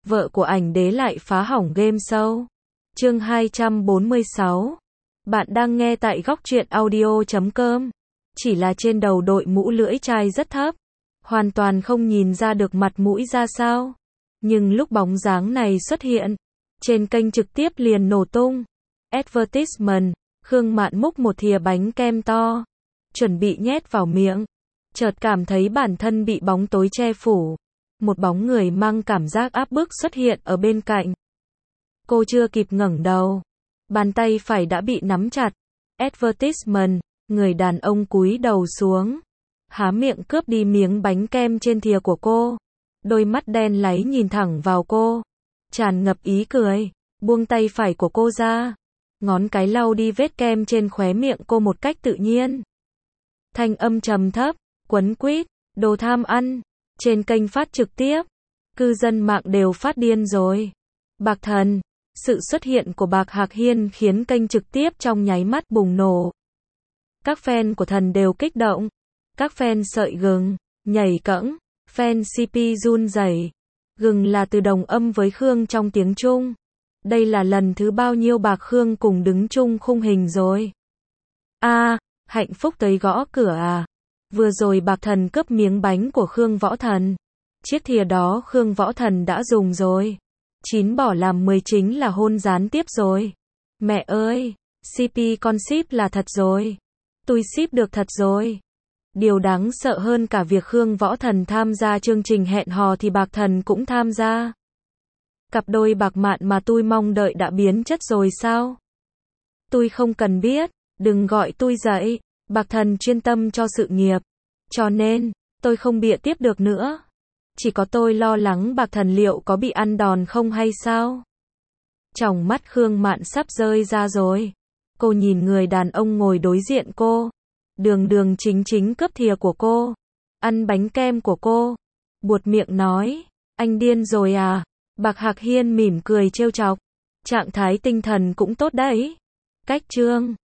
vợ của ảnh đế lại phá hỏng game show. Chương 246. Bạn đang nghe tại góc truyện audio.com. Chỉ là trên đầu đội mũ lưỡi chai rất thấp, hoàn toàn không nhìn ra được mặt mũi ra sao. Nhưng lúc bóng dáng này xuất hiện, trên kênh trực tiếp liền nổ tung. Advertisement, Khương Mạn múc một thìa bánh kem to, chuẩn bị nhét vào miệng. Chợt cảm thấy bản thân bị bóng tối che phủ. Một bóng người mang cảm giác áp bức xuất hiện ở bên cạnh. Cô chưa kịp ngẩng đầu, bàn tay phải đã bị nắm chặt. Advertisement, người đàn ông cúi đầu xuống, há miệng cướp đi miếng bánh kem trên thìa của cô. Đôi mắt đen láy nhìn thẳng vào cô, tràn ngập ý cười, buông tay phải của cô ra. Ngón cái lau đi vết kem trên khóe miệng cô một cách tự nhiên. Thanh âm trầm thấp, quấn quýt, đồ tham ăn. Trên kênh phát trực tiếp, cư dân mạng đều phát điên rồi. Bạc Thần, sự xuất hiện của Bạc Hạc Hiên khiến kênh trực tiếp trong nháy mắt bùng nổ. Các fan của Thần đều kích động, các fan sợi gừng, nhảy cẫng, fan CP run rẩy. Gừng là từ đồng âm với Khương trong tiếng Trung. Đây là lần thứ bao nhiêu Bạc Khương cùng đứng chung khung hình rồi. Hạnh phúc tới gõ cửa à? Vừa rồi Bạc Thần cướp miếng bánh của Khương Võ Thần. Chiếc thìa đó Khương Võ Thần đã dùng rồi. 9 bỏ làm 10 chính là hôn gián tiếp rồi. Mẹ ơi, CP con ship là thật rồi. Tôi ship được thật rồi. Điều đáng sợ hơn cả việc Khương Võ Thần tham gia chương trình hẹn hò thì Bạc Thần cũng tham gia. Cặp đôi Bạc Mạn mà tôi mong đợi đã biến chất rồi sao? Tôi không cần biết, đừng gọi tôi dậy. Bạc Thần chuyên tâm cho sự nghiệp, cho nên, tôi không bịa tiếp được nữa. Chỉ có tôi lo lắng Bạc Thần liệu có bị ăn đòn không hay sao? Tròng mắt Khương Mạn sắp rơi ra rồi. Cô nhìn người đàn ông ngồi đối diện cô. Đường đường chính chính cướp thìa của cô. Ăn bánh kem của cô. Buột miệng nói, anh điên rồi à? Bạc Hạc Hiên mỉm cười trêu chọc. Trạng thái tinh thần cũng tốt đấy. Cách chương